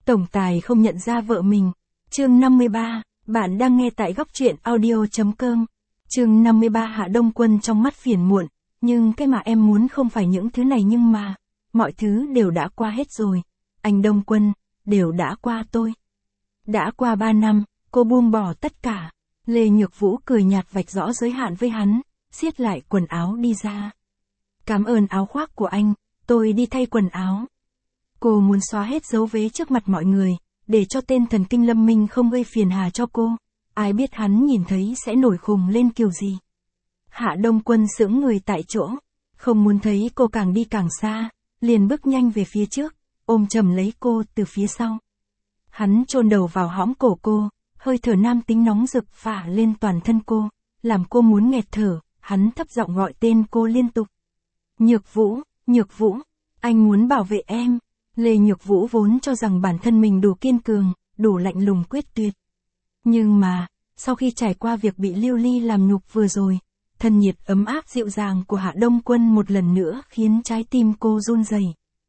Tổng tài không nhận ra vợ mình. Chương 53, bạn đang nghe tại góc truyện audio.com. Chương 53 Hạ Đông Quân trong mắt phiền muộn, nhưng cái mà em muốn không phải những thứ này nhưng mà, mọi thứ đều đã qua hết rồi. Anh Đông Quân, đều đã qua tôi. Đã qua 3 năm, cô buông bỏ tất cả. Lê Nhược Vũ cười nhạt vạch rõ giới hạn với hắn, siết lại quần áo đi ra. Cảm ơn áo khoác của anh, tôi đi thay quần áo. Cô muốn xóa hết dấu vết trước mặt mọi người, để cho tên thần kinh Lâm Minh không gây phiền hà cho cô. Ai biết hắn nhìn thấy sẽ nổi khùng lên kiểu gì. Hạ Đông Quân sững người tại chỗ, không muốn thấy cô càng đi càng xa, liền bước nhanh về phía trước, ôm chầm lấy cô từ phía sau. Hắn chôn đầu vào hõm cổ cô, hơi thở nam tính nóng rực phả lên toàn thân cô, làm cô muốn nghẹt thở, hắn thấp giọng gọi tên cô liên tục. Nhược Vũ, Nhược Vũ, anh muốn bảo vệ em. Lê Nhược Vũ vốn cho rằng bản thân mình đủ kiên cường, đủ lạnh lùng quyết tuyệt. Nhưng mà, sau khi trải qua việc bị Lưu Ly làm nhục vừa rồi, thân nhiệt ấm áp dịu dàng của Hạ Đông Quân một lần nữa khiến trái tim cô run rẩy.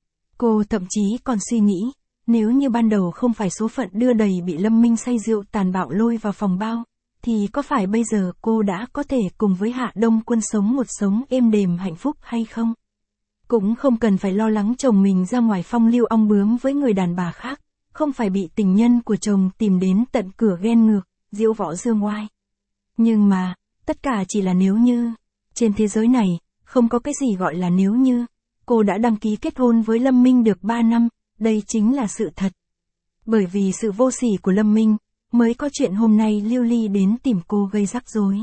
Cô thậm chí còn suy nghĩ, nếu như ban đầu không phải số phận đưa đẩy bị Lâm Minh say rượu tàn bạo lôi vào phòng bao, thì có phải bây giờ cô đã có thể cùng với Hạ Đông Quân sống một sống êm đềm hạnh phúc hay không? Cũng không cần phải lo lắng chồng mình ra ngoài phong lưu ong bướm với người đàn bà khác, không phải bị tình nhân của chồng tìm đến tận cửa ghen ngược, diễu võ dương oai. Nhưng mà, tất cả chỉ là nếu như. Trên thế giới này, không có cái gì gọi là nếu như. Cô đã đăng ký kết hôn với Lâm Minh được 3 năm, đây chính là sự thật. Bởi vì sự vô sỉ của Lâm Minh, mới có chuyện hôm nay Lưu Ly đến tìm cô gây rắc rối.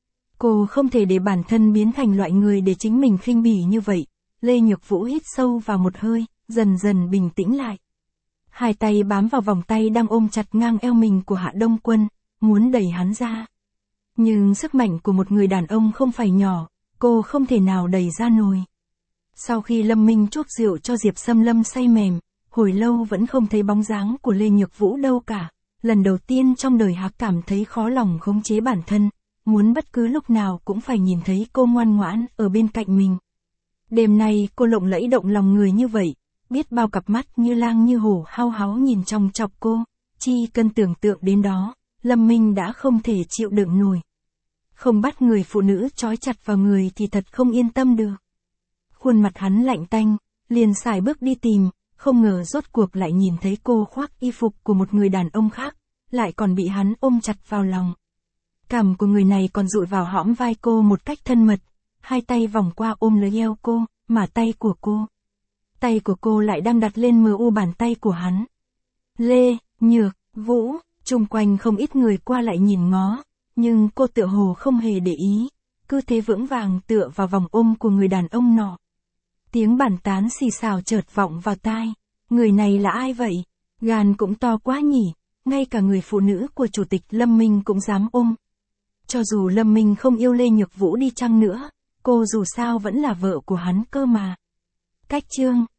Cô không thể để bản thân biến thành loại người để chính mình khinh bỉ như vậy. Lê Nhược Vũ hít sâu vào một hơi, dần dần bình tĩnh lại. Hai tay bám vào vòng tay đang ôm chặt ngang eo mình của Hạ Đông Quân, muốn đẩy hắn ra. Nhưng sức mạnh của một người đàn ông không phải nhỏ, cô không thể nào đẩy ra nổi. Sau khi Lâm Minh chuốc rượu cho Diệp Sâm Lâm say mềm, hồi lâu vẫn không thấy bóng dáng của Lê Nhược Vũ đâu cả. Lần đầu tiên trong đời Hạ cảm thấy khó lòng khống chế bản thân, muốn bất cứ lúc nào cũng phải nhìn thấy cô ngoan ngoãn ở bên cạnh mình. Đêm nay cô lộng lẫy động lòng người như vậy, biết bao cặp mắt như lang như hổ hao háo nhìn trong chọc cô, chi cần tưởng tượng đến đó, Lâm Minh đã không thể chịu đựng nổi. Không bắt người phụ nữ trói chặt vào người thì thật không yên tâm được. Khuôn mặt hắn lạnh tanh, liền sải bước đi tìm, không ngờ rốt cuộc lại nhìn thấy cô khoác y phục của một người đàn ông khác, lại còn bị hắn ôm chặt vào lòng. Cằm của người này còn dụi vào hõm vai cô một cách thân mật. Hai tay vòng qua ôm lấy eo cô, mà tay của cô lại đang đặt lên mu bàn tay của hắn. Lê, Nhược, Vũ, chung quanh không ít người qua lại nhìn ngó, nhưng cô tựa hồ không hề để ý, cứ thế vững vàng tựa vào vòng ôm của người đàn ông nọ. Tiếng bàn tán xì xào chợt vọng vào tai, người này là ai vậy? Gan cũng to quá nhỉ, ngay cả người phụ nữ của chủ tịch Lâm Minh cũng dám ôm. Cho dù Lâm Minh không yêu Lê Nhược Vũ đi chăng nữa, cô dù sao vẫn là vợ của hắn cơ mà. Cách chương